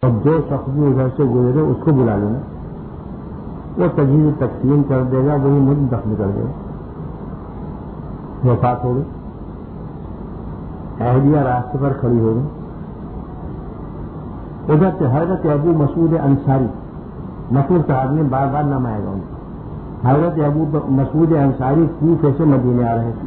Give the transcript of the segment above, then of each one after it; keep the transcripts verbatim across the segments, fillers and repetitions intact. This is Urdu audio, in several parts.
اور جو شخص بھی ادھر سے گزرے اس کو بلا لینا، وہ تجویز تقسیم کر دے گا، وہی مجھ دفن کر دے گا. وفات ہو گئی، اہلیہ راستے پر کھڑی ہو گئی. ادھر سے حضرت ابو مسعود انصاری، مشہور صحابی میں بار بار نام آئے گا ان کا. حضرت ابو مسعود انصاری کوفے سے مدینے آ رہے تھے.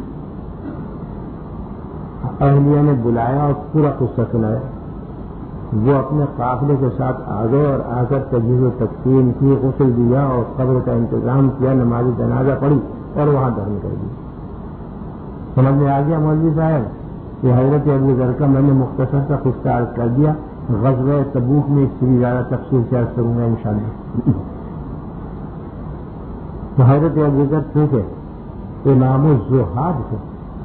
اہلیہ نے بلایا اور پورا قصہ سنایا. وہ اپنے قافلے کے ساتھ آ گئے اور آ کر تجویز و تقسیم کی، غسل دیا اور قبر کا انتظام کیا، نماز جنازہ پڑھی اور وہاں دفن کر دی. سمجھ میں آ گیا مولوی صاحب کہ حضرت ابو ذر کا میں نے مختصر سا قصہ عرض کر دیا. غزوہ تبوک میں اس سے بھی زیادہ تفصیل سے عرض کروں گا انشاءاللہ. تو حضرت ابو ذر تھے امام الزہاد تھے،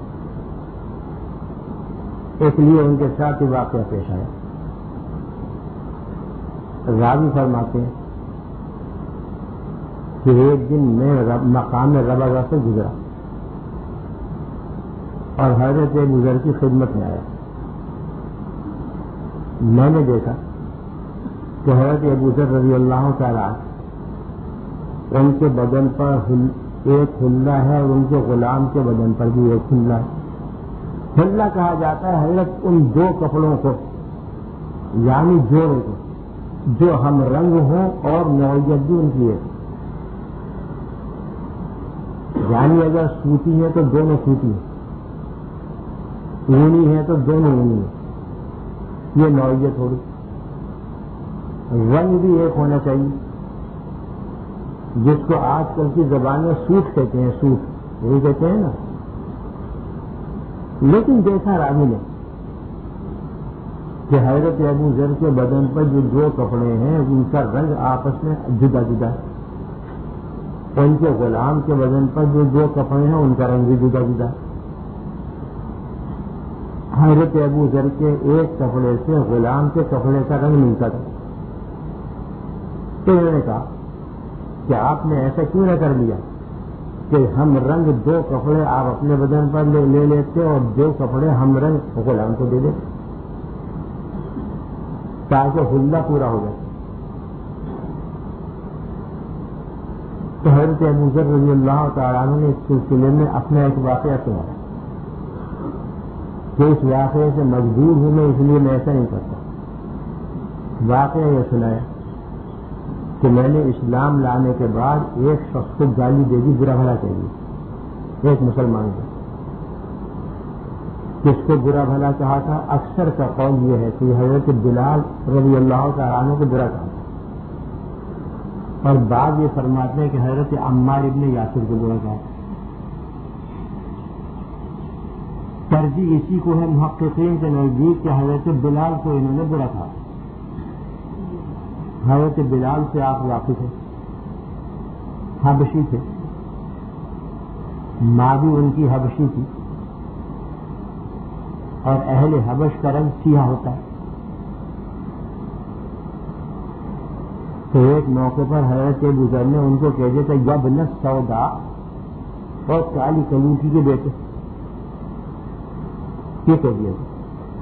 اس لیے ان کے ساتھ یہ واقعہ پیش آیا. راوی فرماتے ہیں کہ ایک دن میں مقام ربضہ سے گزرا اور حضرت ابو ذر کی خدمت میں آیا. میں نے دیکھا کہ حضرت ابو ذر رضی اللہ تعالیٰ ان کے بدن پر ایک حلہ ہے اور ان کے غلام کے بدن پر بھی ایک حلہ ہے. حلہ کہا جاتا ہے حضرت ان دو کپڑوں کو، یعنی جوڑے کو جو ہم رنگ ہوں اور نوعیت بھی ان کی ہے. یعنی اگر سوتی ہے تو دونوں سوتی ہیں، اونی ہے تو دونوں اونی ہیں، یہ نوعیت ہوگی. رنگ بھی ایک ہونا چاہیے، جس کو آج کل کی زبان میں سوٹ کہتے ہیں، سوٹ وہی کہتے ہیں نا. لیکن دیکھا راوی نے کہ حضرت ابو ذر کے بدن پر جو دو کپڑے ہیں ان کا رنگ آپس میں جدا جدا ہے، ان کے غلام کے بدن پر جو دو کپڑے ہیں ان کا رنگ بھی جدا جدا ہے. حضرت ابو ذر کے ایک کپڑے سے غلام کے کپڑے کا رنگ ملتا تھا. تو انہوں نے کہا کہ آپ نے ایسا کیوں نہ کر لیا کہ ہم رنگ دو کپڑے آپ اپنے بدن پر لے, لے لیتے اور دو کپڑے ہم رنگ غلام کو دے دیتے تاکہ حلہ پورا ہو جائے. تو حضرت ابو ذر رضی اللہ تعالیٰ عنہ نے اس سلسلے میں اپنا ایک واقعہ سنا کہ اس واقعے سے مجبور ہوں میں، اس لیے میں ایسا نہیں کرتا. واقعہ یہ سنایا کہ میں نے اسلام لانے کے بعد ایک شخص کو گالی دے دی، برا بھلا کہہ دی، ایک مسلمان کو. کس کو برا بھلا کہا تھا؟ اکثر کا قول یہ ہے کہ حضرت بلال رضی اللہ تعالیٰ عنہ کو برا کہا تھا، اور بعض یہ فرماتے ہیں کہ حضرت عمار ابن یاسر کو برا کہا تھا. ترجیح اسی کو ہے محققین کے نزدیک کہ حضرت بلال کو انہوں نے برا کہا. حضرت بلال سے آپ واقف ہیں، حبشی تھے، ماں بھی ان کی حبشی تھی، اور اہل حبش کا رنگ سیاہ ہوتا ہے. تو ایک موقع پر حضرت ابو ذر نے ان کو کہہ دیا تھا یبن سودا، اور کالی کلوٹی کے بیٹے، یہ کہہ دیا تھا.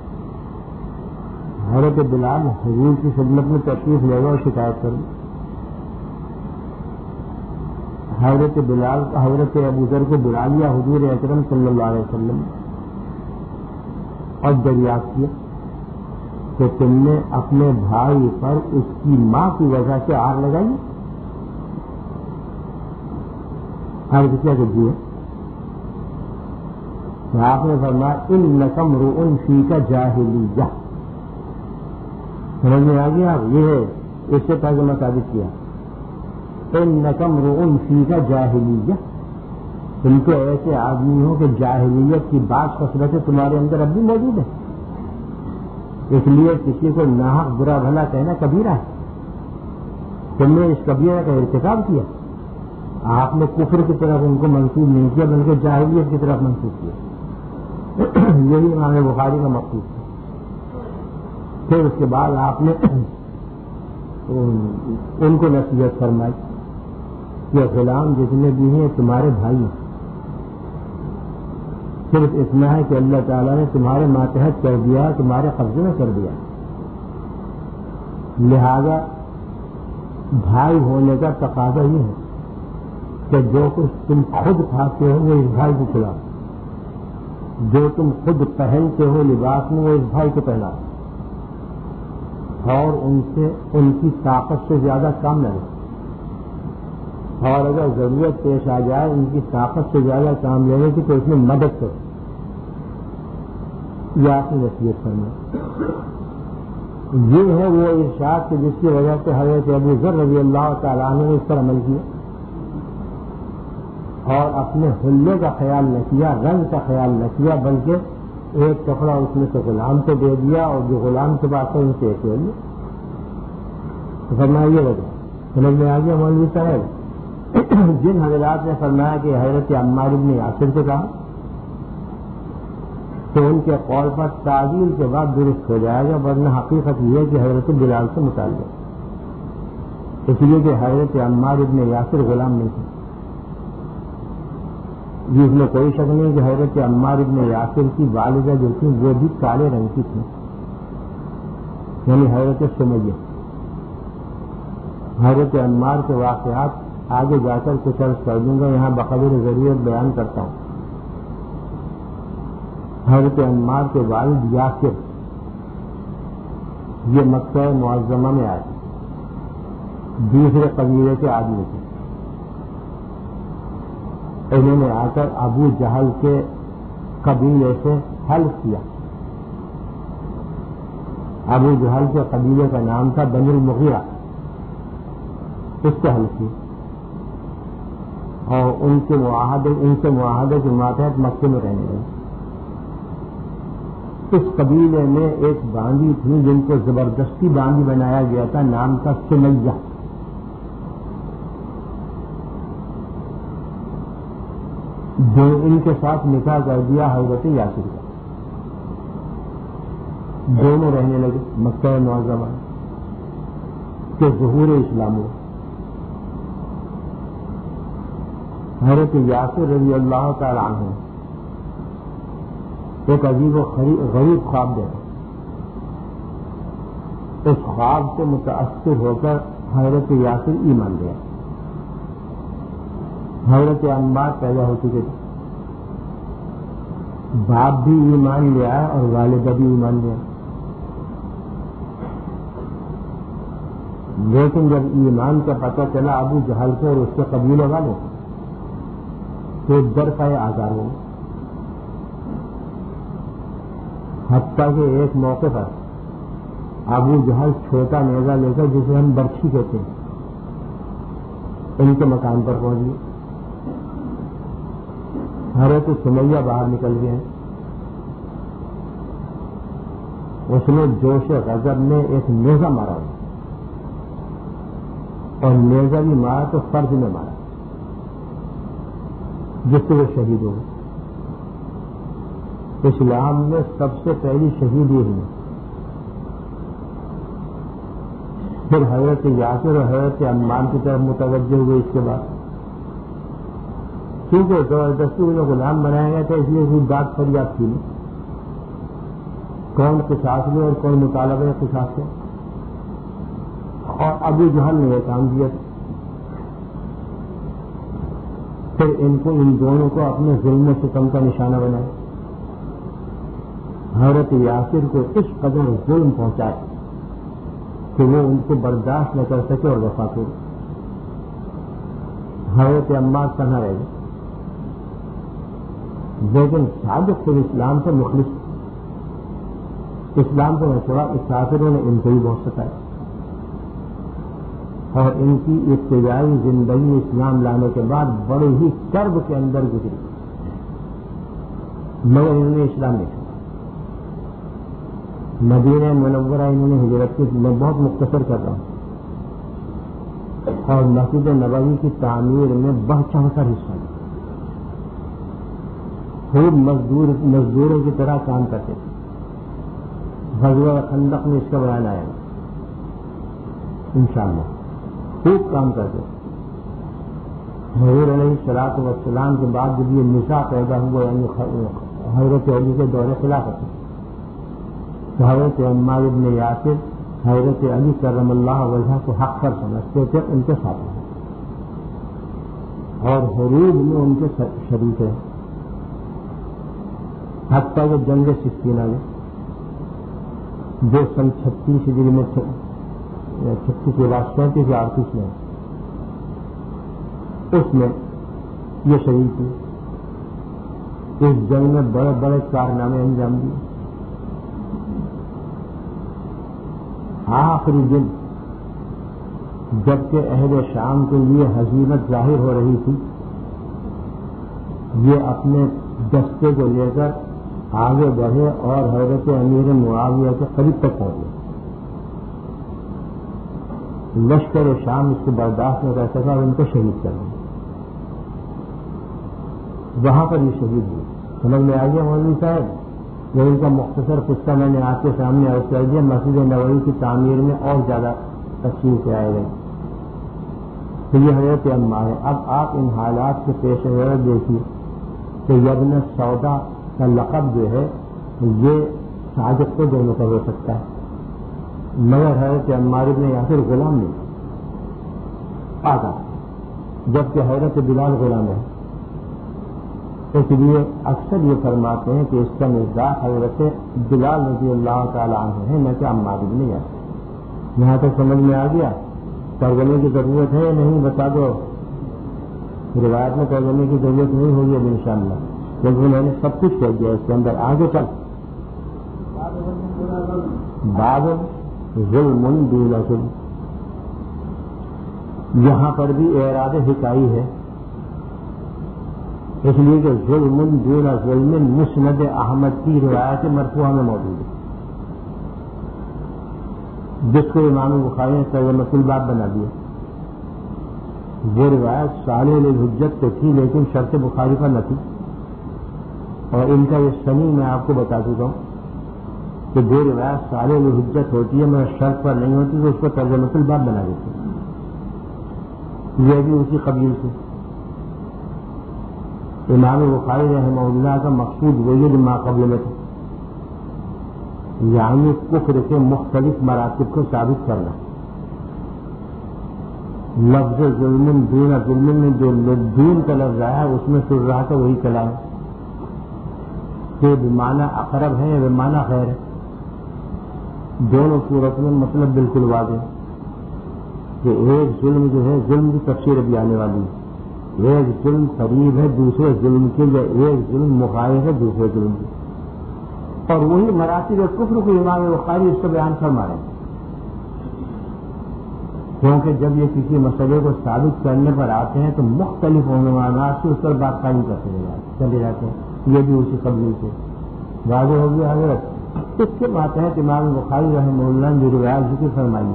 حضرت بلال حضور کی خدمت میں تشریف لے گا اور شکایت کر دی. حضرت بلال حضرت ابو ذر کو بلا لیا حضور اکرم صلی اللہ علیہ وسلم اور دریافت کیا کہ تم نے اپنے بھائی پر اس کی ماں کی وجہ سے آگ لگائی؟ عرض کیا کہ جی. آپ نے فرمایا انکم امرؤ فیک جاہلیہ. سمجھ میں آ گیا؟ یہ ہے اس سے ترجمہ ثابت کیا انکم امرؤ فیک جاہلیہ، تم تو ایسے آدمی ہو کہ جاہلیت کی بعض خصلتیں تمہارے اندر اب بھی موجود ہے، اس لیے کسی کو ناحق برا بھلا کہنا کبیرہ ہے. تم نے اس کبیرہ کا ارتکاب کیا. آپ نے کفر کی طرف ان کو منسوخ نہیں کیا بلکہ جاہلیت کی طرف منسوخ کیا. یہی امام بخاری کا مقصود تھا. پھر اس کے بعد آپ نے ان کو نصیحت فرمائی کہ غلام جتنے بھی ہیں تمہارے بھائی ہیں، صرف اتنا ہے کہ اللہ تعالیٰ نے تمہارے ماتحت کر دیا، تمہارے قبضے میں کر دیا. لہذا بھائی ہونے کا تقاضا یہ ہے کہ جو کچھ تم خود کھاتے ہو وہ اس بھائی کو کھلاؤ، جو تم خود پہنتے ہو لباس میں وہ اس بھائی کو پہناؤ، اور ان سے ان کی طاقت سے زیادہ کام نہ لو، اور اگر ضرورت پیش آ جائے ان کی طاقت سے زیادہ کام لینے کی تو اس میں مدد کرو، یہ آپ نے نصیحت کرنا۔ یہ ہے وہ ارشاد کہ جس کی وجہ سے حضرت ابو ذر رضی اللہ تعالیٰ عنہ نے اس پر عمل کیا اور اپنے حلے کا خیال نہ کیا، رنگ کا خیال نہ کیا، بلکہ ایک کپڑا اس میں سے غلام کو دے دیا اور جو غلام کے پاس ہے ان سے ایک لے لیا۔ فرمایا یہ وجہ سمجھ میں آ گیا مولوی صاحب؟ جن حضرات نے فرمایا کہ حضرت عمار بن یاسر سے کہا تو ان کے قول پر تعویل کے بعد درست ہو جائے گا، ورنہ حقیقت یہ ہے کہ حضرت بلال سے متعلق، اس لیے کہ حضرت عمار بن یاسر غلام نہیں تھے۔ جس میں کوئی شک نہیں کہ حضرت عمار بن یاسر کی والدہ جو تھی وہ بھی کالے رنگ کی تھی، یعنی حضرت سمیہ۔ حضرت عمار کے واقعات آگے جا کر کچھ عرض کر دوں گا، یہاں بقدر ضرورت بیان کرتا ہوں۔ حضرت عمار کے والد یاسر یہ مکہ معظمہ میں آئے، دوسرے قبیلے کے آدمی تھے۔ انہوں نے آ کر ابو جہل کے قبیلے سے حلف کیا۔ ابو جہل کے قبیلے کا نام تھا بنی المغیرہ، اس سے حلف کیا اور ان کے معاہدے ان سے معاہدے کے ماتحت مکے میں رہنے لگے۔ اس قبیلے میں ایک باندی تھی جن کو زبردستی باندی بنایا گیا تھا، نام تھا سمیہ۔ جو ان کے ساتھ نکاح کر دیا حضرت یاسر کا، دونوں رہنے لگے مکہ معظمہ کے ظہور اسلام میں۔ حضرت یاسر رضی اللہ تعالی عنہ ایک عجیب و غریب خواب دے، اس خواب سے متاثر ہو کر حضرت یاسر ایمان لیا۔ حضرت عمار پیدا ہو چکے تھے، باپ بھی ایمان لے آیا اور والدہ بھی ایمان لے آیا، لیکن جب ایمان کا پتہ چلا ابو جہل کو اور اس کے قبیلے والے تو ڈر کا آزار ہو، حتیٰ کہ ایک موقع پر ابو جہل چھوٹا نیزہ لے کر جسے ہم برچھی کہتے ہیں ان کے مکان پر پہنچ گئے۔ حضرت سمیہ باہر نکل گئے، اس نے جوش غضب میں ایک نیزہ مارا اور نیزہ بھی مارا تو فرض میں مارا، جس سے وہ شہید ہو گئے۔ اسلام میں سب سے پہلی شہید یہ ہے۔ پھر حضرت یاسر اور حضرت عمار کی طرف متوجہ ہوئے اس کے بعد، کیونکہ زبردستی انہیں غلام بنایا گیا تھا، اس لیے کوئی بات فریاد کی نہیں، کون قصاص لے اور کون مطالبہ قصاص لے، اور ابو جہل نے یہ کام کیا تھا۔ پھر ان کو ان دونوں کو اپنے ظلم و ستم کا نشانہ بنایا۔ حضرت یاسر کو اس قدر ظلم پہنچایا کہ وہ ان کو برداشت نہ کر سکے اور وفات ہو گئی۔ حضرت عمار تنہا رہ گئے، لیکن صادق پھر اسلام سے مخلص، اسلام کو نہ چھوڑا۔ اس کافروں نے ان کو بھی بہت ستایا اور ان کی ابتدائی زندگی اسلام لانے کے بعد بڑے ہی کرب کے اندر گزری، مگر انہوں نے اسلام نہیں چھوڑا۔ مدینہ منورہ انہوں نے ہجرت کی، میں بہت مختصر کر رہا ہوں، اور مسجد نبوی کی تعمیر میں بڑھ چڑھ کر حصہ لیا، خوب مزدور مزدوروں کی طرح کام کرتے تھے۔ غزوہ خندق میں اس کا بیان آیا انشاءاللہ، خوب کام کرتے تھے۔ حضور علیہ الصلوۃ والسلام کے بعد جب یہ نساء پیدا ہوا، یعنی حضرت علی کے دور خلافت، تو حضرت عمار بن یاسر حضرت علی کرم اللہ وجہ کو حق پر سمجھتے تھے، ان کے ساتھ ہیں اور حروب میں ان کے شریک ہیں، حتیٰ کہ جنگ سکینہ میں جو سن چھتیس ہجری میں چھتیس کے بعد سینتیس یا اڑتیس میں اس میں یہ شریک تھی، اس جنگ میں بڑے بڑے کارنامے انجام دیے۔ آخری دن جبکہ اہل شام کے لیے ہزیمت ظاہر ہو رہی تھی، یہ اپنے دستے کو لے کر آگے بڑھے اور حضرت امیر معاویہ کے قریب تک پہنچے۔ لشکر شام اس کو برداشت نہ کر سکا اور ان کو شہید کر دیا۔ وہاں پر یہ شہید ہوئے۔ سمجھ میں آ گیا مولوی صاحب؟ یہ ان کا مختصر قصہ میں نے آپ کے سامنے عرض کر دیا۔ مسجد نبوی کی تعمیر میں اور زیادہ تفصیل سے آئے گئے تو یہ حضرت عمار ہے۔ اب آپ ان حالات کے پیش نظر دیکھیے کہ یبن سودا کا لقب جو ہے یہ صادق کو دونوں کا ہو سکتا ہے، مگر حضرت عمار بن یاسر غلام نہیں آتا، جبکہ حضرت بلال غلام ہے۔ اس لیے اکثر یہ فرماتے ہیں کہ اس کا مزاح حضرت بلال رضی اللہ تعالیٰ عنہ ہے، نہ کہ عمار بن یاسر۔ یہاں تک سمجھ میں آ گیا؟ ترجمے کی ضرورت ہے یا نہیں بتا دو؟ روایت میں ترجمے کی ضرورت نہیں ہوگی اب انشاءاللہ، کیونکہ میں نے سب کچھ کہہ دیا اس کے اندر۔ آگے چل، باب ظلم دون ظلم، یہاں پر بھی اعراض حکائی ہے، اس لیے کہ ظلم دون ظلم مسند احمد کی روایت مرفوعہ میں موجود ہے، جس کو امام بخاری نے ترجمۃ الباب بنا دیا۔ وہ روایت صالح للحجت پہ تھی لیکن شرط بخاری پر نہ تھی، اور ان کا یہ سنی میں آپ کو بتا چکا ہوں کہ جو روایت صالح للحجت ہوتی ہے مگر شرط پر نہیں ہوتی تو اس کو ترجمۃ الباب بنا دیتے ہیں۔ یہ بھی اسی قبیل سے امام بخاری رحمہ اللہ کا مقصود وہی ما قبل میں تھا، یعنی کفر کے مختلف مراتب کو ثابت کرنا۔ لفظ ظلم دون ظلم میں جو دون کا لفظ آیا اس میں سر رہا تھا وہی کلام کہ بمعنی اقرب ہے یا بمعنی خیر ہے، دونوں صورت میں مطلب بالکل واضح کہ ایک ظلم جو ہے ظلم کی تفسیر ابھی آنے والی ہے، ایک ظلم قریب ہے دوسرے ظلم کے، یا ایک ظلم مخالف ہے دوسرے ظلم کے، اور وہی مراتب کفر کو امام بخاری اس کو بیان فرما رہے ہیں، کیونکہ جب یہ کسی مسئلے کو ثابت کرنے پر آتے ہیں تو مختلف عنوانات سے اس پر بات قائم کرتے چلے جاتے ہیں۔ یہ بھی اسی قبیل سے واضح ہو گیا حضرت۔ اس کے ماتحت امام بخاری رحمہ اللہ نے جو روایت ذکر فرمائی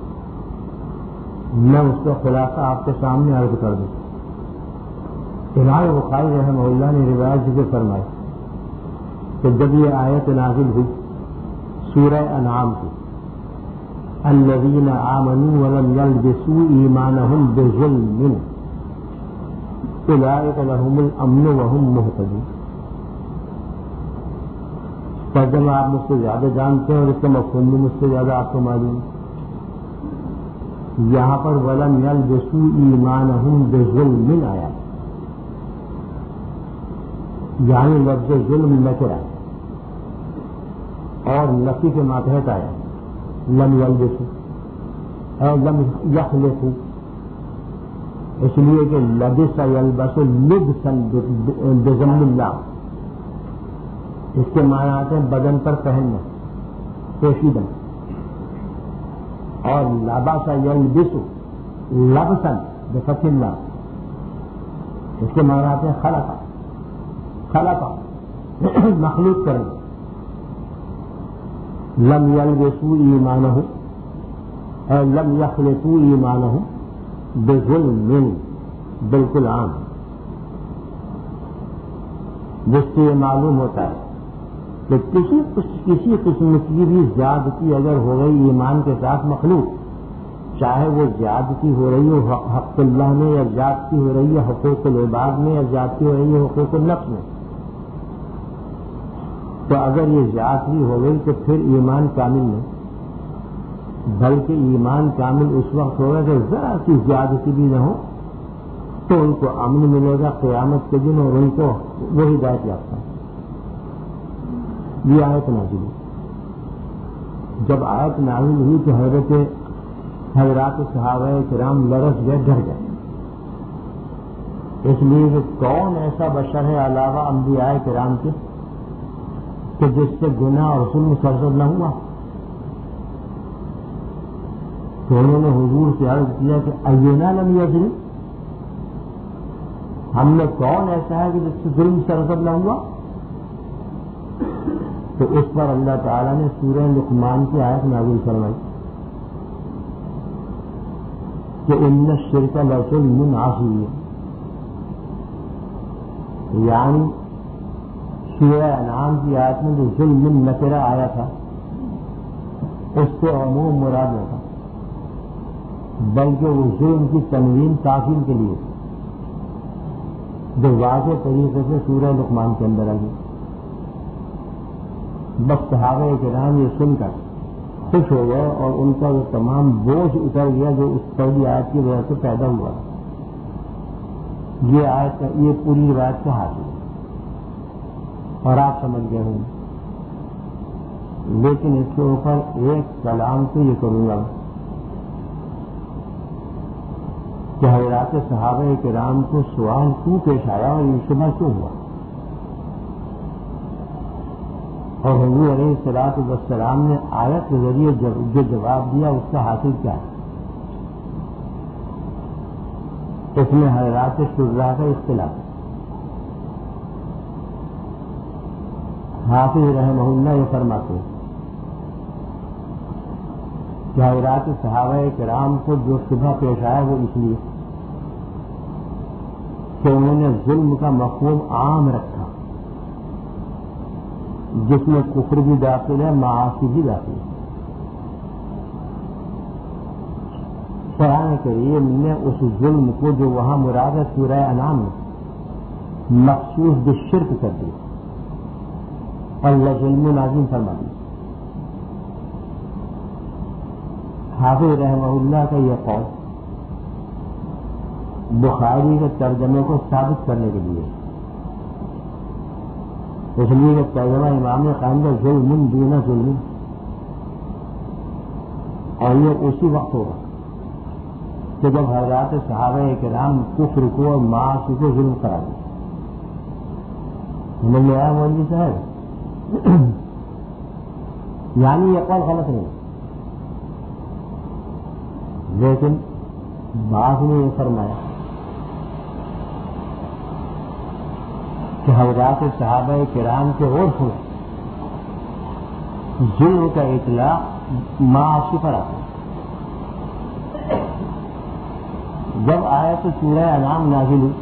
میں اس کا خلاصہ آپ کے سامنے عرض کر دوں۔ امام بخاری رحمہ اللہ نے روایت ذکر فرمائی کہ جب یہ آیت نازل ہوئی سورہ انعام کی، الذین آمنوا ولم یلبسوا ایمانہم بظلم اولئک لہم الامن وہم مہتدون، ترجمہ آپ مجھ سے زیادہ جانتے ہیں اور اس کا مفہوم بھی مجھ سے زیادہ آپ کو معلوم ہے۔ یہاں پر ولم یلبسوا ایمانہم بظلم آیا، یعنی لفظ ظلم نکرہ اور نفی کے ماتحت آیا، لم یلبسوا اے لم یخلقوا، اس لیے کہ لبس یلبس لبسا بضم اللہ، اس کے معنی آتے ہیں بدن پر پہننا، پوشیدہ، اور لبس یلبس لبسا بفتح اللہ، اس کے معنی آتے ہیں خلق خلق مخلوق کرنا۔ لم یلبسوا ایمانہم اے لم یخلقوا ایمانہم بظلم، بالکل عام، جس سے یہ معلوم ہوتا ہے کہ کسی کسی قسم کی بھی زیادتی اگر ہو گئی ایمان کے ساتھ مخلوق، چاہے وہ زیادتی ہو رہی ہو حق اللہ میں یا زیادتی ہو رہی ہے حقوق العباد میں یا زیادتی ہو رہی ہے حقوق النفس میں، تو اگر یہ زیادتی ہو گئی تو پھر ایمان کامل نہیں، بلکہ ایمان کامل اس وقت ہوگا کہ ذرا سی زیادتی بھی نہ ہو تو ان کو امن ملے گا قیامت کے دن، اور ان کو وہ ہدایت یافتہ. یہ آیت نازل ہوئی. جب آیت نازل ہوئی تو حضرت حضرات صحابہ کرام لرز گئے، ڈر گئے، اس لیے کہ کون ایسا بشر ہے علاوہ انبیاء کرام کے کہ جس سے گناہ اور ظلم سرزد نہ ہوا. تو انہوں نے حضور سے عرض کیا کہ اینا لم یظلم، ہم نے کون ایسا ہے کہ جس سے ظلم سرزد نہ ہوا؟ تو اس پر اللہ تعالیٰ نے سورہ لقمان کی آیت نازل فرمائی کہ ان الشرک لظلم عظیم. یعنی سورہ انعام کی آیت میں جو ظلم نکرہ آیا تھا اس سے عموم مراد نہ تھا، بلکہ وہ ظلم کی تنوین تاکید کے لیے جو واضح طریقے سے سورہ لقمان کے اندر آئی. بس صحابہ کرام یہ سن کر خوش ہو گئے اور ان کا وہ تمام بوجھ اتر گیا جو اس پہلی آیت کی وجہ سے پیدا ہوا. یہ آیت یہ پوری روایت کا حاصل ہے اور آپ سمجھ گئے ہوں. لیکن اس کے اوپر ایک کلام تو یہ کروں گا کہ حضرات صحابہ کرام کو سوال کیوں پیش آیا اور یہ شبہ کیوں ہوا، اور حضور علیہ الصلوۃ والسلام نے آیت کے ذریعے جو جواب دیا اس کا حاصل کیا ہے. اس میں حضرات شراح کا اختلاف ہے. حافظ رحمہ اللہ یہ فرماتے ہیں کہ حضرات صحابہ کرام کو جو شبہ پیش آیا وہ اس لیے کہ انہوں نے ظلم کا مفہوم عام رکھا جس میں کفر بھی داخل ہے، معاصی بھی داخل ہے. قرآن کریم نے اس ظلم کو جو وہاں مراد ہے سورہ انعام میں مخصوص بالشرک کر دیا اور لظلم عظیم فرما دیا. حافظ رحمہ اللہ کا یہ قول بخاری کے ترجمے کو ثابت کرنے کے لیے، اس لیے کہ ترجمہ امام نے قائم کیا ظلم دون ظلم، اور یہ اسی وقت ہوگا کہ جب حضرات صحابہ کرام کفر کو اور معاصی کو ظلم کرا دیں. سمجھ میں آیا مولوی صاحب؟ یعنی یہ قول غلط نہیں، لیکن بعض نے یہ فرمایا کہ حضرات صحابہ کرام کے عرف میں ظلم کا اطلاق معاصی پر آتا ہے. جب آیت سورہ انعام نازل ہوئی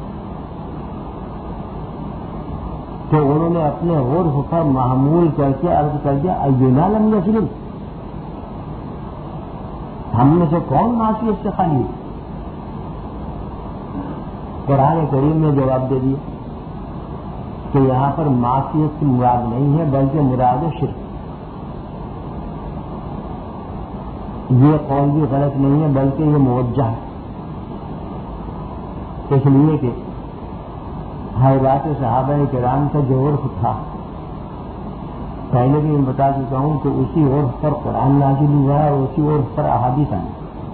تو انہوں نے اپنے عرف پر محمول کر کے عرض کر دیا اینا لم یظلم، ہم میں سے کون معصیت سے خالی ہے؟ قرآن کریم نے جواب دے دیا کہ یہاں پر معصیت کی مراد نہیں ہے بلکہ مراد شرک. یہ قول بھی غلط نہیں ہے بلکہ یہ موجہ ہے، اس لیے کہ حضرات صحابہ کرام کا جو عرف تھا پہلے بھی میں بتا چکا ہوں کہ اسی عرف پر قرآن نازل ہوا ہے اور اسی عرف پر احادیث آئی.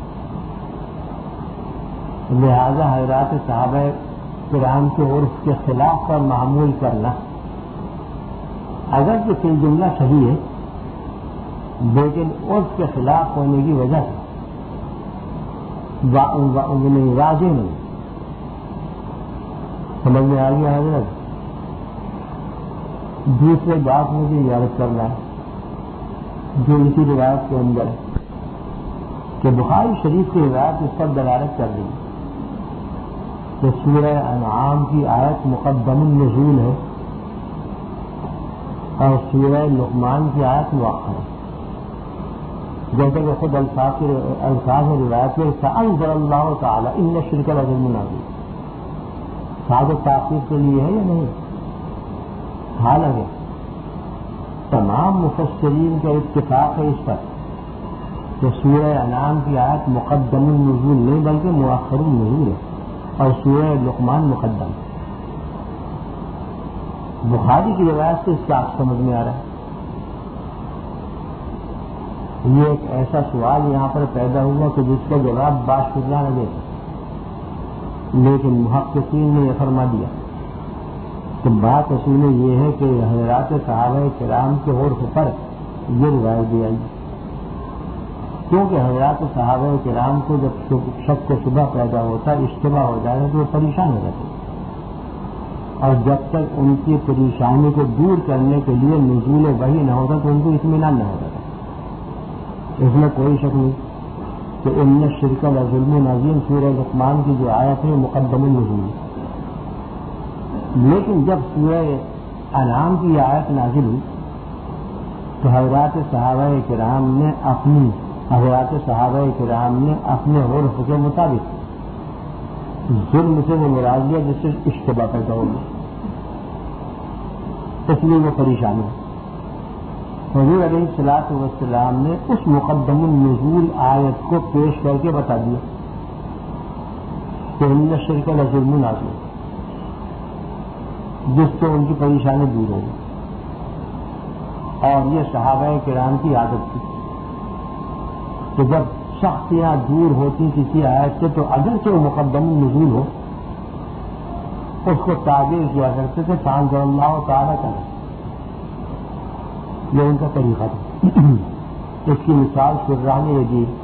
لہذا حضرات صحابہ کرام کے عرف کے خلاف پر معمول کرنا اگر کہ فی الجملہ صحیح ہے لیکن عرف کے خلاف ہونے کی وجہ سے واضح نہیں. سمجھ میں آ گیا حضرت؟ دوسرے بات مجھے یاد کرنا ہے جو اسی روایت کے اندر ہے کہ بخاری شریف کی روایت اس پر دلالت کر رہی ہے کہ سورہ انعام کی آیت مقدم النزول ہے اور سورہ لقمان کی آیت مؤخر ہے. جیسے کہ خود الفاظ الفاظ روایت میں فأنزل اللہ تعالی ان الشرک لظلم عظیم سادہ تاخیر کے لیے ہے یا نہیں؟ حالانکہ تمام مفسرین کا اتفاق ہے اس پر تو سورہ انعام کی آیت مقدم النزول نہیں بلکہ مؤخر النزول ہے، اور سورہ لقمان مقدم. بخاری کی روایت سے اس کا آپ سمجھ میں آ رہا ہے. یہ ایک ایسا سوال یہاں پر پیدا ہوا کہ جس کا جواب باشکرا نہ دے سکے، لیکن محققین نے یہ فرما دیا کہ بات اصل میں یہ ہے کہ حضرات صحابہ کرام کے عرف پر یہ روایت دی آئی، کیونکہ حضرات صحابہ کرام کو جب شک و شبہ پیدا ہوتا ہے، اشتباہ ہو جائے تو وہ پریشان ہو جاتے ہیں، اور جب تک ان کی پریشانی کو دور کرنے کے لیے نزول وحی نہ ہوتا تو ان کو اطمینان نہ ہوتا. اس میں کوئی شک نہیں کہ ان شرک لظلم عظیم سورہ لقمان کی جو آیت ہے مقدم النزول، لیکن جب سورہ انعام کی آیت نازل ہوئی تو حضرات صحابہ کرام نے اپنی حضرات صحابہ کرام نے اپنے عرف کے مطابق ظلم سے وہ مراد لیا جس سے اشتباہ پیدا ہوگی، اس لیے وہ پریشان ہے. حضور علیہ الصلوۃ والسلام نے اس مقدم النزول آیت کو پیش کر کے بتا دیا کہ ان الشرک لظلم عظیم، جس سے ان کی پریشانی دور ہوگی. اور یہ صحابہ کرام کی عادت تھی کہ جب سختیاں دور ہوتی کسی آیت سے تو اگرچہ وہ مقدم النزول ہو اس کو تعبیر کیا کرتے تھے فانزل اللہ تعالیٰ کا، یہ ان کا طریقہ تھا. اس کی مثال شرح نے یہ دی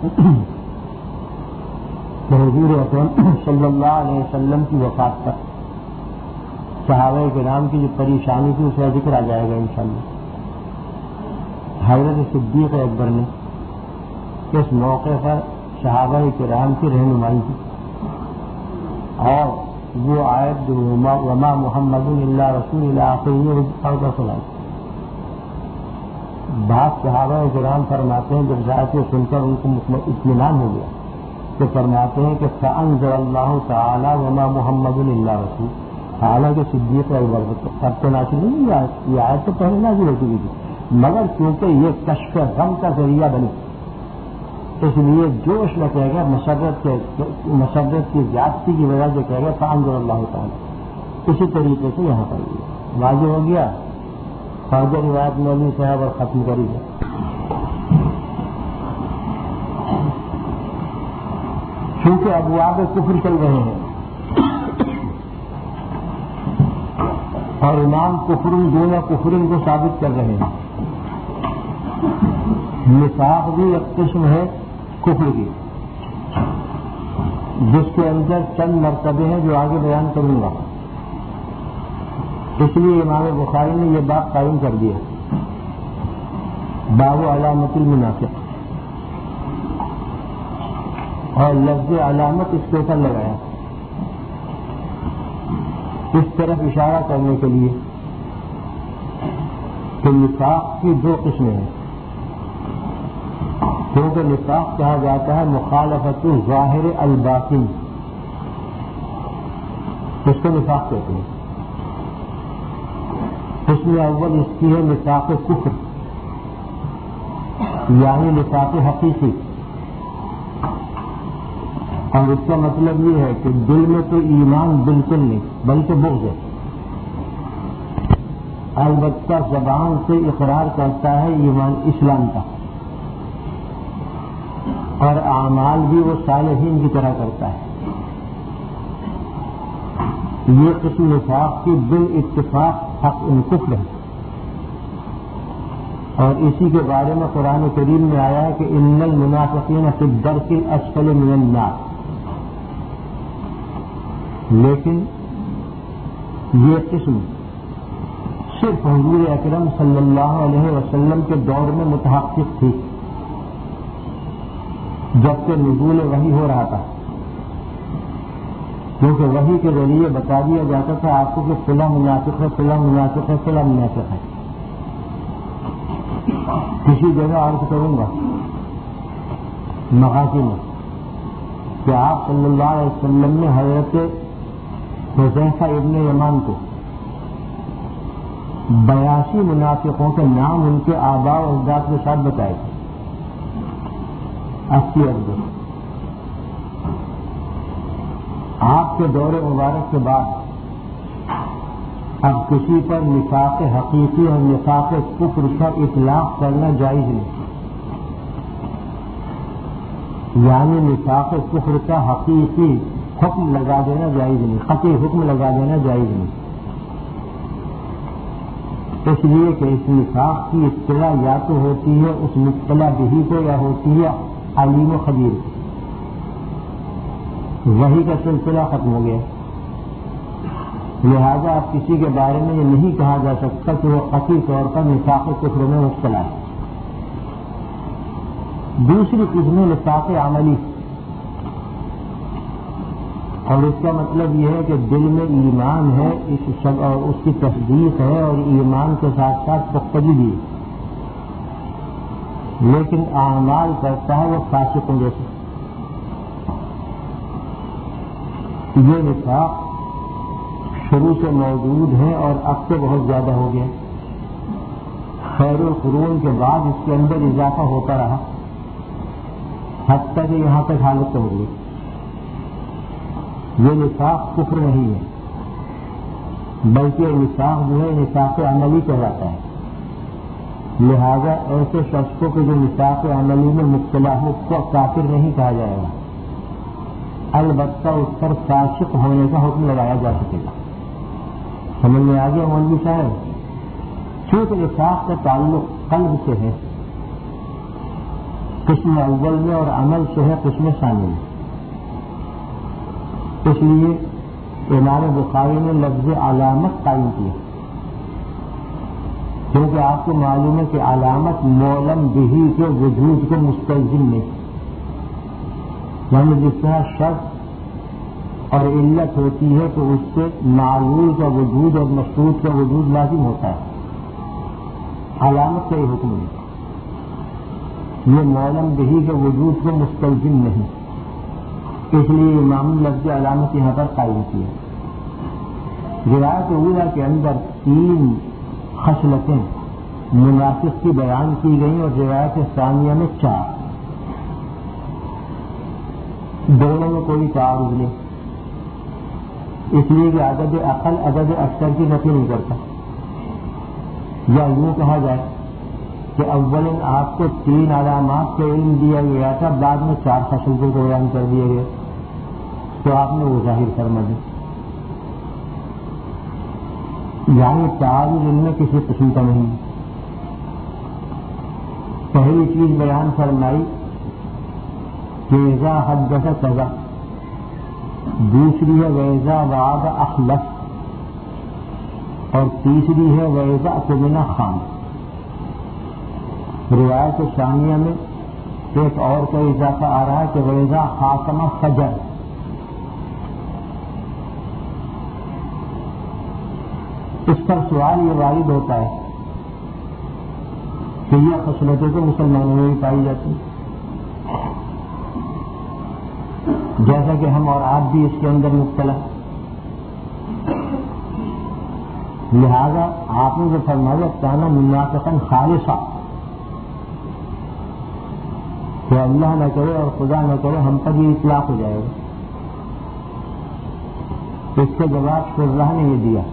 کہ حضور اکرم صلی اللہ علیہ وسلم کی وفات پر صحابہ کرام کی جو پریشانی تھی اس کا ذکر آ جائے گا انشاءاللہ. حضرت صدیق اکبر نے اس موقع پر صحابہ کرام کی رہنمائی کی، اور وہ آیت جو وما محمد الا رسول اللہ سنائی. بعض صحابہ کرام فرماتے ہیں جب ذات کو سن کر ان کو اطمینان ہو گیا تو فرماتے ہیں کہ فانزل اللہ تعالی وما محمد الا رسول، حالانکہ صدیق اکبر اب تو نازل نہیں، یہ آیت تو پہلے نازل ہو چکی تھی، مگر کیونکہ یہ کشف غم کا ذریعہ بنی اس لیے جوش میں کہے گا مسرت کے مسرت کی زیادتی کی وجہ سے کہے گا فانزل اللہ تعالی. اسی طریقے سے یہاں پر واضح ہو گیا. فارغ روایت مولوی صاحب اور ختم کری ہے. چونکہ ابواب کفر چل رہے ہیں اور امام کفر دونوں کفر کو ثابت کر رہے ہیں. نفاق بھی ایک قسم ہے کفر کی، جس کے اندر چند مرتبے ہیں جو آگے بیان کروں گا. اس لیے امام بخاری نے یہ بات قائم کر دیا باب علامت المنافق، اور لفظ علامت اس کے اوپر لگایا اس طرف اشارہ کرنے کے لیے کہ نفاق کی دو قسمیں ہیں. کیونکہ نفاق کہا جاتا ہے مخالفت ظاہر الباطن، اس کو نفاق کہتے ہیں. اس میں اول اس کی ہے نفاق کفر، یعنی نفاق حقیقی، اور اس کا مطلب یہ ہے کہ دل میں تو ایمان بالکل نہیں بلکہ بغض ہے، البتہ زبان سے اقرار کرتا ہے ایمان اسلام کا، اور اعمال بھی وہ صالحین کی طرح کرتا ہے. یہ قسم نفاق کی بالاتفاق حق ان کفر ہے، اور اسی کے بارے میں قرآن کریم میں آیا ہے کہ ان المنافقین فی الدرک الاسفل من النار. لیکن یہ قسم صرف حضور اکرم صلی اللہ علیہ وسلم کے دور میں متحقق تھی جبکہ نزول وحی ہو رہا تھا، کیونکہ وحی کے ذریعے بتا دیا جاتا تھا آپ کو کہ فلاں منافق ہے فلاں منافق ہے فلاں منافق ہے. کسی جگہ عرض کروں گا مغازی میں کہ آپ صلی اللہ علیہ وسلم نے حضرت حذیفہ ابن یمان کو بیاسی منافقوں کے نام ان کے آباء و اجداد کے ساتھ بتائے تھے. اسی ارب آپ کے دور مبارک کے بعد اب کسی پر نفاق حقیقی اور نفاق کفر کا اطلاق کرنا جائز نہیں، یعنی نفاق کفر کا حقیقی حکم لگا دینا جائز نہیں، قطعی حکم لگا دینا جائز نہیں، اس لیے کہ اس نفاق کی اطلاع یا تو ہوتی ہے اس مطلع بہی کو یا ہوتی ہے علیم و خبیر کو، وہی کا سلسلہ ختم ہو گیا، لہذا اب کسی کے بارے میں یہ نہیں کہا جا سکتا کہ وہ قطعی طور پر نفاق کفر میں مبتلا ہے۔ دوسری قسم نفاق عملی، اور اس کا مطلب یہ ہے کہ دل میں ایمان ہے، اس سب اور اس کی تصدیق ہے اور ایمان کے ساتھ ساتھ پختگی بھی، لیکن اعمال کرتا ہے وہ فاسقوں جیسے۔ یہ نفاق شروع سے موجود ہے اور اب سے بہت زیادہ ہو گیا، خیر القرون کے بعد اس کے اندر اضافہ ہوتا رہا حتیٰ کہ یہاں تک حالت ہو گئی۔ یہ نفاق کفر نہیں ہے، بلکہ یہ نفاق جو ہے نفاق عملی کہلاتا ہے، لہذا ایسے شخص کو کہ جو نفاق عملی میں مبتلا ہے اس کو کافر نہیں کہا جائے گا، البتہ اس پر فاسق ہونے کا حکم لگایا جا سکے گا۔ سمجھ میں آ گیا مولوی صاحب؟ چونکہ نفاق کا تعلق قلب سے ہے قسم اول میں اور عمل سے ہے قسم ثانی میں، اس لیے امام بخاری نے لفظ علامت قائم کیا، کیونکہ آپ کو معلوم ہے کہ علامت مولم بہی کے وجود کو مستلزم نہیں، یعنی جس طرح شرط اور علت ہوتی ہے تو اس سے معلول کا وجود اور مشروط کا وجود لازم ہوتا ہے، علامت کا یہ حکم نہیں، یہ مولم بہی کے وجود کو مستلزم نہیں، اس لیے امام لفظ علامت یہاں پر قائم کیا۔ روایت اولیٰ کے اندر تین خصلتیں منافق کی بیان کی گئیں اور روایت ثانیہ میں چار، دونوں میں کوئی تعارض نہیں، اس لیے کہ عدد اقل عدد اکثر کی نفی نہیں کرتا، یا یوں کہا جائے کہ اول آپ کو تین علامات کا علم دیا گیا تھا، بعد میں چار خصلتوں کو بیان کر دیا گیا تو آپ نے وہ ظاہر فرما دی، یعنی تعارض ان میں کسی قسم کا نہیں۔ پہلی چیز بیان فرمائی کہ اذا حدث کذا، دوسری ہے وَإِذَا وَعَدَ أَخْلَفَ، اور تیسری ہے وَإِذَا اؤْتُمِنَ خَانَ۔ روایت ثانیہ میں ایک اور کا اضافہ آ رہا ہے کہ وَإِذَا خَاصَمَ فَجَرَ، اس پر سوال یہ وارد ہوتا ہے کہ یہ خصلتیں تو مسلمانوں میں بھی پائی جاتی ہیں، جیسا کہ ہم اور آپ بھی اس کے اندر مبتلا، لہذا آپ نے جو فرمایا کانا منافقا خالصا، کہ اللہ نہ کرے اور خدا نہ کرے ہم پر یہ اطلاق ہو جائے گا، اس کا جواب شرح نے یہ دیا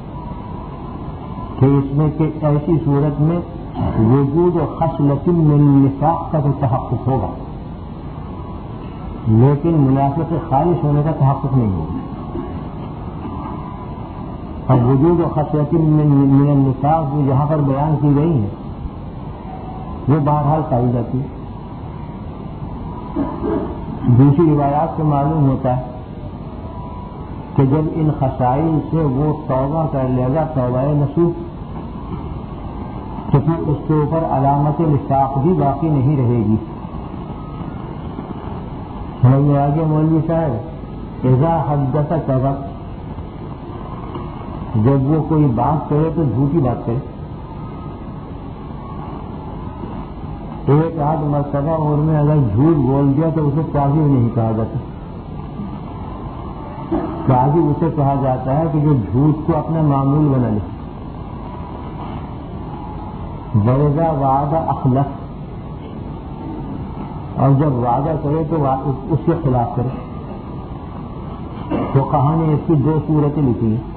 کہ اس میں کہ ایسی صورت میں وجود و خصلت من نفاق کا تو تحقق ہوگا، لیکن منافق خالص ہونے کا تحقق نہیں ہوگا۔ اب وجود و خصلت من النفاق جو یہاں پر بیان کی گئی ہے وہ بہرحال پائی جاتی ہے۔ دوسری روایات سے معلوم ہوتا ہے کہ جب ان خصائل سے وہ توبہ کر لے گا توبہ نصوح، تو پھر اس کے اوپر علامت نفاق بھی باقی نہیں رہے گی۔ سمجھ میں آگے مولوی صاحب؟ اذا حدث کذب، جب وہ کوئی بات کرے تو جھوٹی بات کرے۔ ایک آدھ مرتبہ اور میں اگر جھوٹ بول دیا تو اسے کاذب نہیں کہا جاتا، کاذب اسے کہا جاتا ہے کہ جو جھوٹ کو اپنا معمول بنا لے۔ وَإِذَا وَعَدَ أَخْلَفَ، اور جب وعدہ کرے تو اس کے خلاف کرے. تو کہانی اس کی دو صورتیں لکھی ہیں.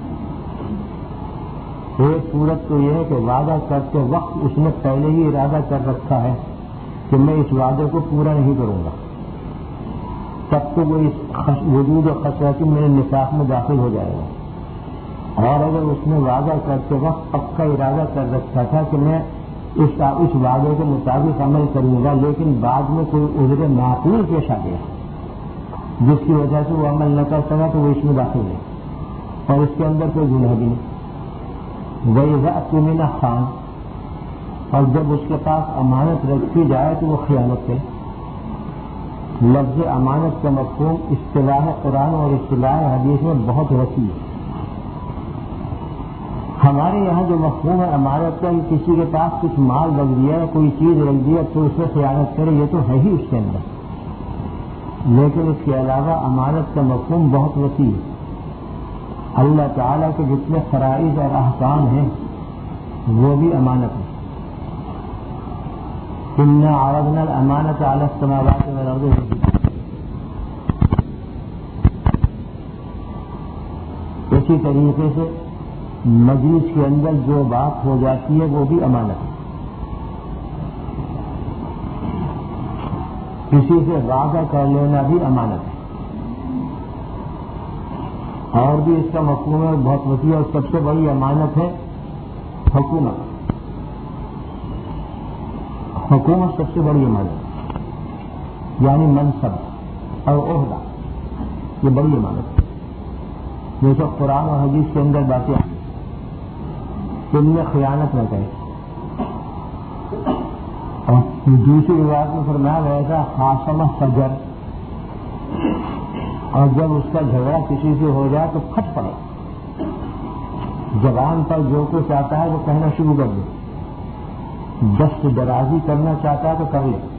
ایک صورت تو یہ ہے کہ وعدہ کرتے وقت اس نے پہلے ہی ارادہ کر رکھا ہے کہ میں اس وعدے کو پورا نہیں کروں گا، تب تو وہ اس وجود و خسرتی میرے نصاب میں داخل ہو جائے گا. اور اگر اس نے وعدہ کرتے وقت پکا ارادہ کر رکھا تھا کہ میں اس اس وعدے کے مطابق عمل کروں گا، لیکن بعد میں کوئی عذر معقول پیش آ گیا جس کی وجہ سے وہ عمل نہ کر سکا تو وہ اس میں داخل ہے اور اس کے اندر کوئی گناہ بھی نہیں. وَإِذَا اؤْتُمِنَ خان، اور جب اس کے پاس امانت رکھی جائے تو وہ خیانت ہے. لفظ امانت کا مفہوم اصطلاح قرآن اور اصطلاح حدیث میں بہت وسیع ہے. ہمارے یہاں جو مفہوم ہے امانت کا، کسی کے پاس کچھ مال رکھ دیا، کوئی چیز رکھ دیا تو اس میں خیانت کرے، یہ تو ہے ہی اس کے اندر. لیکن اس کے علاوہ امانت کا مفہوم بہت وسیع ہے. اللہ تعالیٰ کے جتنے فرائض اور احکام ہیں وہ بھی امانت ہے. اِنَّا عَرَضْنَا الْأَمَانَةَ عَلَى السَّمَاوَاتِ وَالْأَرْضِ وَالْجِبَالِ. اسی طریقے سے مجلس کے اندر جو بات ہو جاتی ہے وہ بھی امانت ہے. کسی سے وعدہ کر لینا بھی امانت ہے. اور بھی اس کا مفہوم ہے بہت وسیع، اور سب سے بڑی امانت ہے حکومت. حکومت سب سے بڑی امانت، یعنی منصب اور عہدہ، یہ بڑی امانت ہے. جیسے قرآن اور حدیث کے اندر باتیں آئی ان میں خیانت نہ کرے. اور دوسری روایت میں فرمایا ویسا خاصمہ فجر، اور جب اس کا جھگڑا کسی سے ہو جائے تو پھٹ پڑے، زبان پر جو کچھ آتا ہے وہ کہنا شروع کر دے، دست درازی کرنا چاہتا ہے تو کر لے.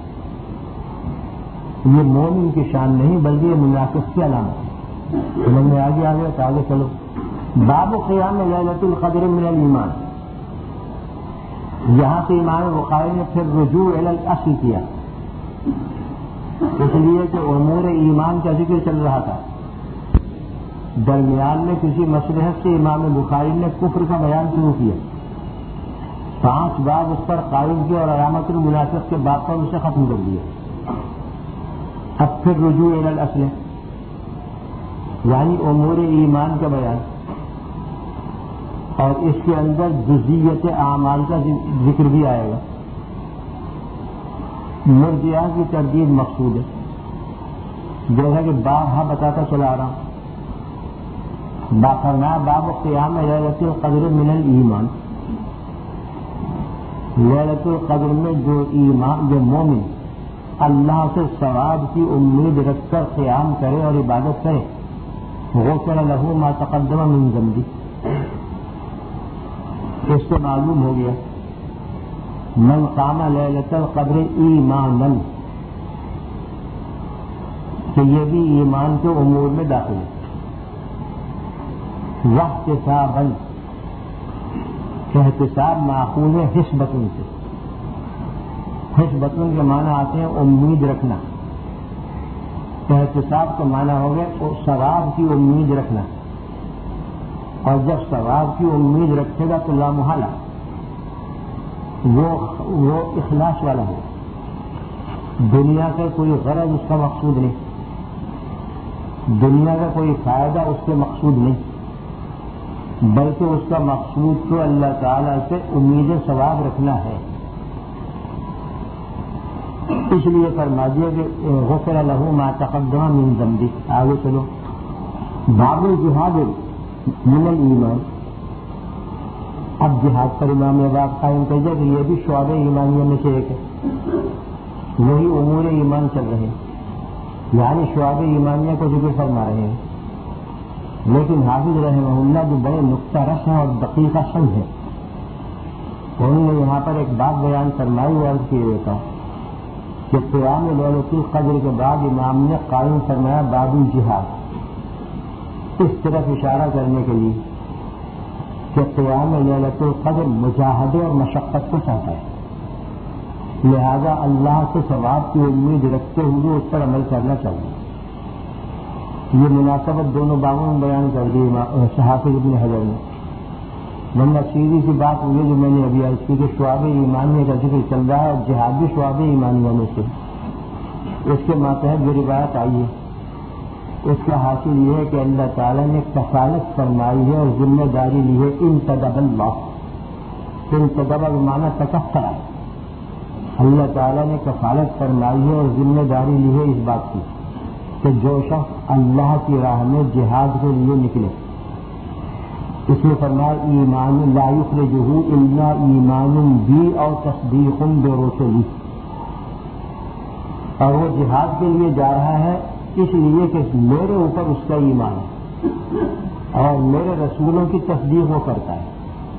یہ مومن کی شان نہیں بلکہ یہ منافق کی علامت ہے. سمجھ میں آگے آ گیا تو آگے چلو. باب قیام لیلۃ القدر من الایمان. یہاں سے امام بخاری نے پھر رجوع الی الاصل کیا، اس لیے کہ امور ایمان کا ذکر چل رہا تھا. درمیان میں کسی مصلحت سے امام بخاری نے کفر کا بیان شروع کیا. پانچ باب اس پر قائم کیا اور علامت المنافق کے باب پر اسے ختم کر دیا. اب پھر رجوع الی الاصل یعنی امور ایمان کا بیان، اور اس کے اندر جزئیت اعمال کا ذکر بھی آئے گا. مرجئہ کی تردید مقصود ہے، جیسا کہ بارہا بتاتا چلا رہا ہوں. باقرنا باب قیام لیلۃ القدر من الایمان. لیلۃ القدر میں جو ایمان جو مومن اللہ سے ثواب کی امید رکھ کر قیام کرے اور عبادت کرے، غفر لہ ما تقدم من ذنبہ. اس سے معلوم ہو گیا من قام لیلۃ القدر ایمانا کہ یہ بھی ایمان کے امور میں داخل ہے. واحتسابا، احتساب ماخوذ ہے حسبتن سے. حسبتن کے معنی آتے ہیں امید رکھنا. احتساب کا معنی ہو گیا ثواب کی امید رکھنا، اور جب ثواب کی امید رکھے گا تو لا محالہ وہ وہ اخلاص والا ہے. دنیا کا کوئی غرض اس کا مقصود نہیں، دنیا کا کوئی فائدہ اس کے مقصود نہیں، بلکہ اس کا مقصود تو اللہ تعالیٰ سے امید ثواب رکھنا ہے. اس لیے فرما دیا کہ غفر لہ ما تقدم من ذنبہ. آگے چلو. باب الجہاد من الایمان. اب جہاد پر امام نے بات قائم کر دیا کہ یہ بھی شعب ایمانیہ میں سے ایک ہے. وہی امور ایمان چل رہے ہیں، یعنی شعب ایمانیہ کو ذکر فرما رہے ہیں. لیکن حافظ رحمہ اللہ جو بڑے نقطہ رس ہیں اور دقیقہ سمجھ ہے، انہوں نے یہاں پر ایک بات بیان فرمائی اور عرض کیے دیتا ہوں کہ قیام لیلۃ القدر کے بعد امام نے قائم فرمایا باب الجہاد، اس طرف اشارہ کرنے کے لیے کہ قیام لیلۃ القدر مجاہدے اور مشقت کو چاہتا ہے. لہذا اللہ سے ثواب کی امید رکھتے ہوئے اس پر عمل کرنا چاہیے. یہ مناسبت دونوں بابوں میں بیان کر دی حافظ ابن حجر نے. ورنہ سیدھی سی بات ہوئی جو میں نے ابھی آئی تھی کہ شعب ایمانیہ کا ذکر چل رہا ہے، جہاد بھی شعب ایمانیہ میں سے اس کے ماتحت جو روایت آئی ہے اس کا حاصل یہ ہے کہ اللہ تعالیٰ نے کفالت فرمائی ہے اور ذمہ داری لی ہے. انتدب اللہ، انتدب بمعنی تکفر، اللہ تعالیٰ نے کفالت فرمائی ہے اور ذمہ داری لی ہے اس بات کی کہ جو شخص اللہ کی راہ میں جہاد کے لیے نکلے، اس میں فرمایا ایمان لا یخرجہ الا ایمان بی اور تصدیق برسلی، اور وہ جہاد کے لیے جا رہا ہے اس لیے کہ میرے اوپر اس کا ایمان ہے اور میرے رسولوں کی تصدیق وہ کرتا ہے.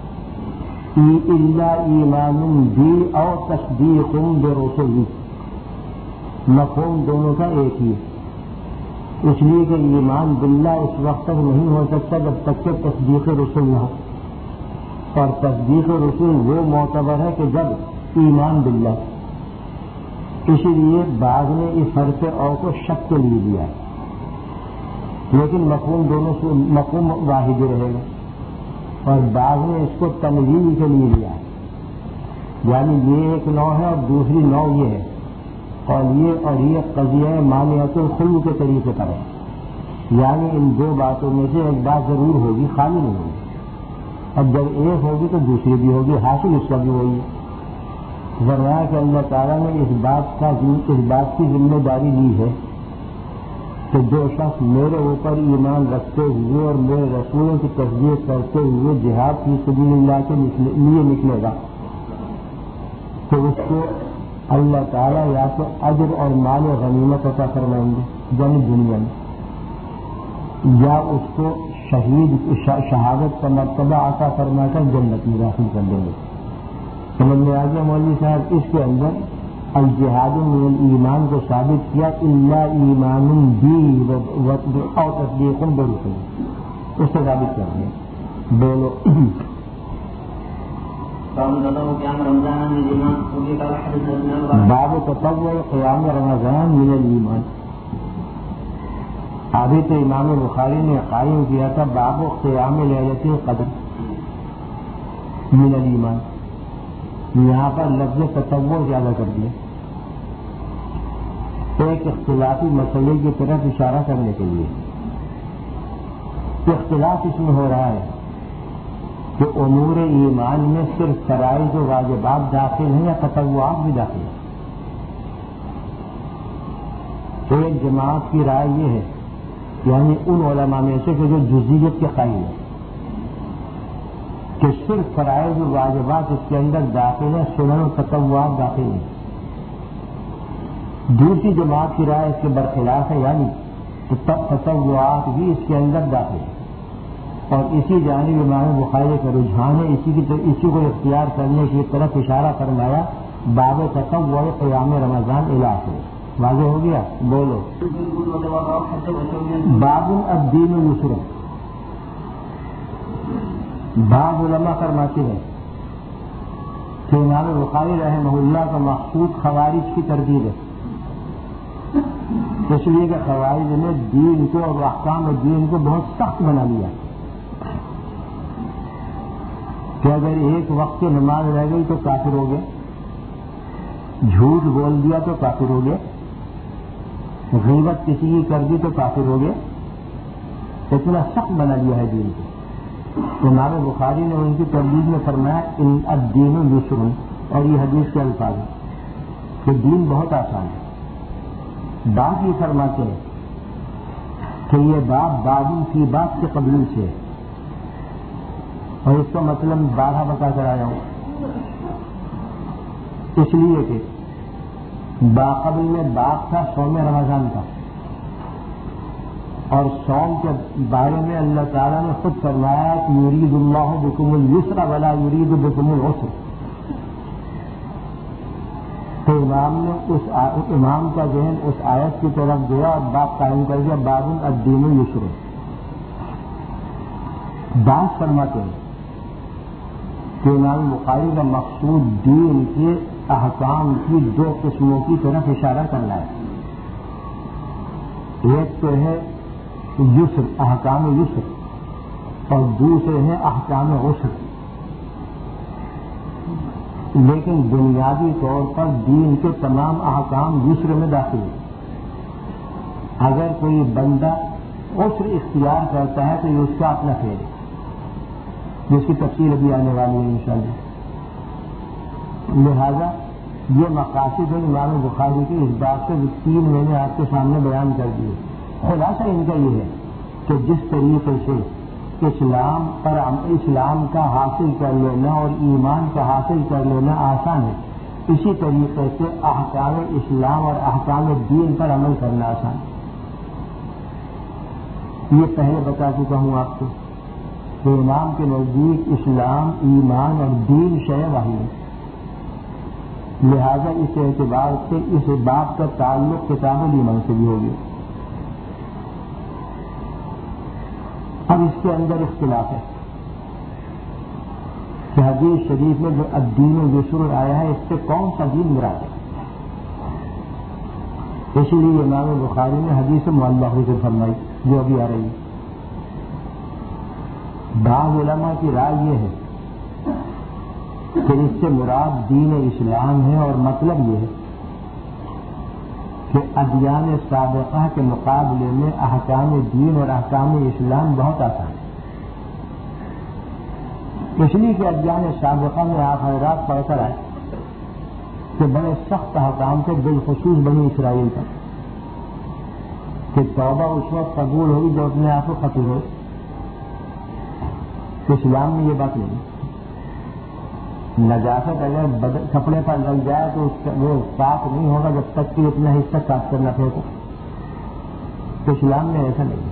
الا ایمان بی اور تصدیق برسلی، مفہوم دونوں کا ایک ہی ہے، اس لیے کہ ایمان باللہ اس وقت تک نہیں ہو سکتا جب تک کہ تصدیق رسول نہ ہو، اور تصدیق رسول وہ معتبر ہے کہ جب ایمان باللہ. اسی لیے بعض نے اس حرف او کو شک کے لیے دیا ہے، لیکن مفہوم دونوں سے مفہوم واحد رہے گا، اور بعض نے اس کو تنوین کے لیے لیا ہے، یعنی یہ ایک نوع ہے اور دوسری نوع یہ ہے، اور یہ اور یہ قضیہ مانعۃ الخلو کے طریقے پر ہے، یعنی ان دو باتوں میں سے ایک بات ضرور ہوگی، خالی نہیں ہوگی. اب جب ایک ہوگی تو دوسری بھی ہوگی، حاصل اس کا بھی ہوگی. ورنہ کہ اللہ تعالیٰ نے اس بات کا اس بات کی ذمہ داری لی ہے کہ جو شخص میرے اوپر ایمان رکھتے ہوئے اور میرے رسولوں کی تصدیق کرتے ہوئے جہاد فی سبیل اللہ کے لیے نکلے گا تو اس کو اللہ تعالیٰ یا تو اجر اور مال و غنیمت عطا فرمائیں گے یعنی دنیا میں، یا اس کو شہید شہادت کا مرتبہ عطا فرما کر جنت میں داخل کر دیں گے. سمجھ میں آ گیا مولوی صاحب؟ اس کے اندر الجہاد من الایمان کو ثابت کیا الا ایمان بی اور تصدیق برسول، اس سے ثابت کر دیا. بولو. باب تطوع قیام رمضان من الایمان. ابھی تو امام بخاری نے قائم کیا تھا باب قیام لیلۃ القدر من الایمان، یہاں پر لفظ تطوع زیادہ کر دیا، ایک اختلافی مسئلے کی طرف اشارہ کرنے کے لیے. اختلاف اس میں ہو رہا ہے کہ امور ایمان میں صرف فرائض و واجبات داخل ہیں یا تطوعات بھی داخل ہیں. تو ایک جماعت کی رائے یہ ہے، یعنی ان علماء میں سے کہ جو جزئیت کے قائل ہیں، کہ صرف فرائض و واجبات اس کے اندر داخل ہیں، سنن و تطوعات داخل ہیں. دوسری جماعت کی رائے اس کے برخلاف ہے، یعنی تطوعات بھی اس کے اندر داخل ہیں. اور اسی جانب امام بخاری کا رجحان ہے، اسی کی اسی کو اختیار کرنے کی طرف اشارہ فرمایا باب تطوع قیام رمضان علاقے. واضح ہو گیا؟ بولو. باب الدین یسر. بعض علماء فرماتے ہیں کہ امام بخاری رحمہ اللہ کا مقصود خوارج کی تردید ہے، اس لیے کہ خوارج نے دین کو اور احکام دین کو بہت سخت بنا لیا کہ اگر ایک وقت کی نماز رہ گئی تو کافر ہو گئے، جھوٹ بول دیا تو کافر ہو گئے، غیبت کسی کی کر دی تو کافر ہو گئے. اتنا سخت بنا لیا ہے دین کو. امام بخاری نے ان کی تردید میں فرمایا ان الدین یسر، اور یہ حدیث کے الفاظ ہیں کہ دین بہت آسان ہے. بات یہ فرماتے ہیں کہ یہ باب بابی کی بات کے قبل سے، اور اس کا مطلب بارہ بتا کر آیا ہوں، اس لیے کہ باقبل میں باب تھا سوم رمضان کا، اور سوم کے بارے میں اللہ تعالیٰ نے خود فرمایا کہ یرید اللہ بکم الیسر ولا یرید بکم العسر. تو امام نے اس امام کا ذہن اس آیت کی طرف گیا اور باب قائم کر دیا باب الدین یسر. بات فرماتے ہیں کہ امام بخاری کا مقصود دین کے احکام کی دو قسموں کی طرف اشارہ کرنا ہے. ایک تو ہے یسر، احکام یسر، اور دوسرے ہیں احکام عسر. لیکن بنیادی طور پر دین کے تمام احکام یسر میں داخل ہیں. اگر کوئی بندہ عسر اختیار کرتا ہے تو یہ اس کا اپنا خیر ہے، جس کی تفصیل ابھی آنے والی ہے انشاءاللہ. لہذا یہ مقاصد ہے امام بخاری کے اس بات سے تین میں نے آپ کے سامنے بیان کر دیے. خلاصہ ان کا یہ ہے کہ جس طریقے سے اسلام پر اسلام کا حاصل کر لینا اور ایمان کا حاصل کر لینا آسان ہے، اسی طریقے سے احکام اسلام اور احکام دین پر عمل کرنا آسان ہے. یہ پہلے بتا چکا ہوں آپ کو کہ امام کے نزدیک اسلام، ایمان اور دین شے واحد ہے. لہذا اس اعتبار سے اس بات کا تعلق کتاب الایمان سے بھی ہوگی. اب اس کے اندر اختلاف ہے کہ حدیث شریف میں جو الدین یسر آیا ہے اس سے کون سا دین مراد ہے. اسی لیے امام بخاری نے حدیث معلقہ ذکر فرمائی جو ابھی آ رہی ہے. بعض علماء کی رائے یہ ہے کہ اس سے مراد دین اسلام ہے، اور مطلب یہ ہے کہ ادیان سابقہ کے مقابلے میں احکام دین اور احکام اسلام بہت آسان ہے. اس لیے کہ ادیان سابقہ میں آپ حضرات پڑھ کر آئے کہ بڑے سخت احکام تھے، بالخصوص بنی اسرائیل کا، کہ توبہ اس وقت قبول ہوئی جو اپنے آپ کو قتل ہو. اسلام میں یہ بات نہیں. نجاست اگر کپڑے پر لگ جائے تو اس وہ پاک نہیں ہوگا جب تک کہ اتنا حصہ کاٹ کرنا پھینکو. تو اسلام میں ایسا نہیں.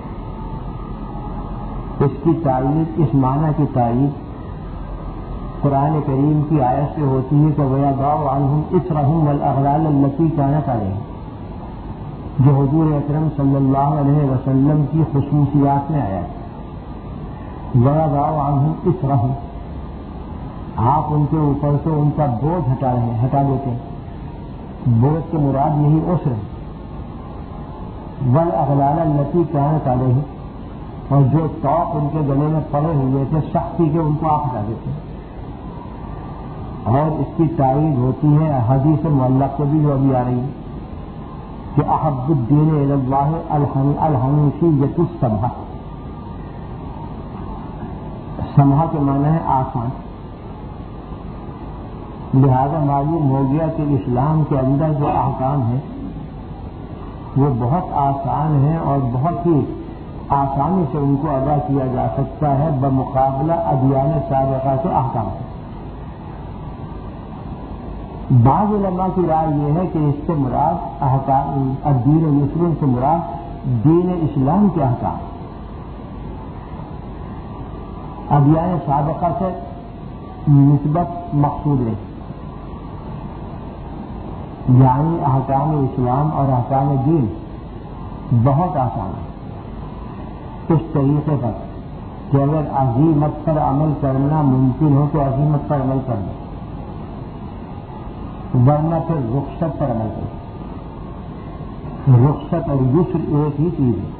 اس کی تائید، اس معنی کی تائید قرآن کریم کی آیت سے ہوتی ہے کہ وَيَضَعُ عَنْهُمْ إِصْرَهُمْ وَالْأَغْلَالَ الَّتِي كَانَتْ عَلَيْهِمْ، جو حضور اکرم صلی اللہ علیہ وسلم کی خصوصیات میں آیا ہے. وَيَضَعُ عَنْهُمْ إِصْرَهُمْ، آپ ان کے اوپر سے ان کا بوجھ ہٹا رہے ہیں، ہٹا دیتے ہیں. بوجھ کے مراد یہی عسر ہے. وَالْأَغْلَالَ الَّتِي كَانَتْ عَلَيْهِمْ، اور جو توق ان کے گلے میں پڑے ہوئے تھے سختی کے، ان کو آپ ہٹا دیتے ہیں. اور اس کی تائید ہوتی ہے حدیث معلق سے بھی جو ابھی آ رہی ہے کہ احب الدین الی اللہ الحنیفیۃ السمحہ. سمحہ کے معنی ہے آسان. لہذا معلوم ہو گیا کہ اسلام کے اندر جو احکام ہیں وہ بہت آسان ہیں اور بہت ہی آسانی سے ان کو ادا کیا جا سکتا ہے بمقابلہ ادیان سابقہ کے احکام سے. بعض علماء کی رائے یہ ہے کہ اس سے مراد احکام الدین یسر سے مراد دین اسلام کے احکام، ادیان سابقہ سے نسبت مقصود ہے. یعنی احکام اسلام اور احکام دین بہت آسان ہے، اس طریقے پر کہ اگر عزیمت پر عمل کرنا ممکن ہو تو عزیمت پر عمل کرنا، ورنہ پھر رخصت پر عمل کرنا. رخصت اور یسر ایک ہی چیز ہے.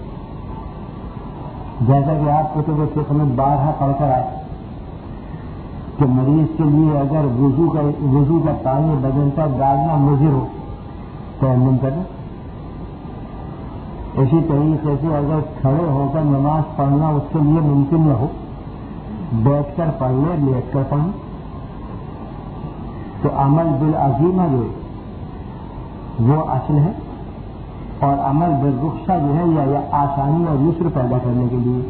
جیسا کہ آپ کتب فقہ میں بارہا پڑھ کر آئے کہ مریض کے لیے اگر وضو کا وضو کا پانی بدن پر ڈالنا مضر ہو تو تیمم کرنا. اسی طریقے سے اگر کھڑے ہو کر نماز پڑھنا اس کے لیے ممکن نہ ہو، بیٹھ کر پڑھ لے، لیٹ کر پڑھنا. تو عمل بالعزیمہ جو ہے وہ اصل ہے، اور عمل بالرخصہ جو ہے یا آسانی اور یسر پیدا کرنے کے لیے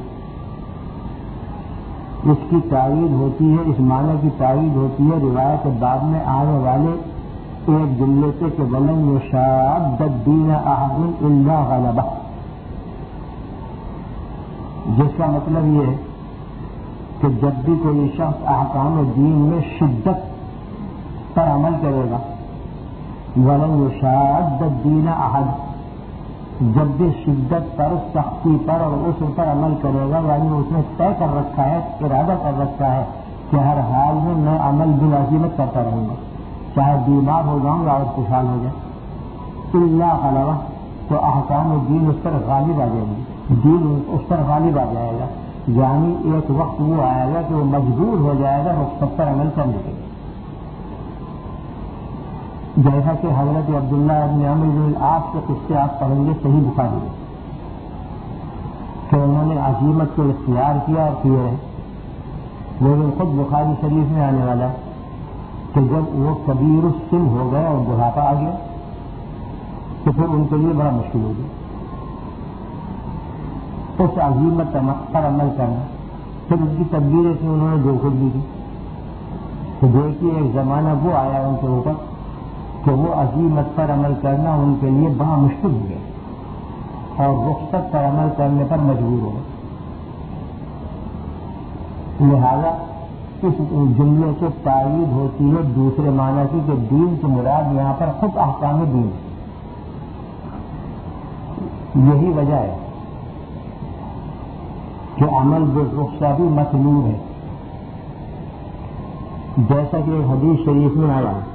اس کی تائید ہوتی ہے. اس معنی کی تائید ہوتی ہے روایت باب میں آنے والے ایک جملے سے کہ وَلَن يُشَادَّ الدِّينَ أَحَدٌ إِلَّا غَلَبَهُ، جس کا مطلب یہ ہے کہ جب بھی کوئی شخص احکام دین میں شدت پر عمل کرے گا، وَلَن يُشَادَّ الدِّينَ أَحَدٌ، جب بھی شدت پر، سختی پر اور عسر پر عمل کرے گا، یعنی اس نے طے کر رکھا ہے، ارادہ کر رکھا ہے کہ ہر حال میں میں عمل بالعزیمت کرتا رہوں گا، چاہے بیمار ہو جاؤں یا اور خوشحال ہو جائے، اللہ غلبہ تو احکام دین اس پر غالب آ جائیں گے، دین اس پر غالب آ جائے گا، یعنی ایک وقت وہ آئے گا کہ وہ مجبور ہو جائے گا رخصت پر عمل کرنے کے، جیسا کہ حضرت عبداللہ ابن عمرو بن العاص کے قصے آپ پڑھیں گے صحیح بخاری میں کہ انہوں نے عزیمت کو اختیار کیا اور کیے ہیں، لیکن خود بخاری شریف میں آنے والا ہے کہ جب وہ کبیر السن ہو گئے اور بڑھاپا آ گیا تو پھر ان کے لیے بڑا مشکل ہو گیا اس عزیمت پر عمل کرنا۔ پھر اس کی تدبیر سے انہوں نے جو خود بھی کی تو دیکھیے ایک زمانہ وہ آیا ان کے اوپر کہ وہ عزیمت پر عمل کرنا ان کے لیے بڑا مشکل ہو گیا اور رخصت پر عمل کرنے پر مجبور ہو گئے۔ لہذا اس جملے سے تائید ہوتی ہے دوسرے معنی کی کہ دین کی مراد یہاں پر خود احکام دین ہے۔ یہی وجہ ہے کہ عمل بالرخصت بھی مطلوب ہے، جیسا کہ حدیث شریف میں آیا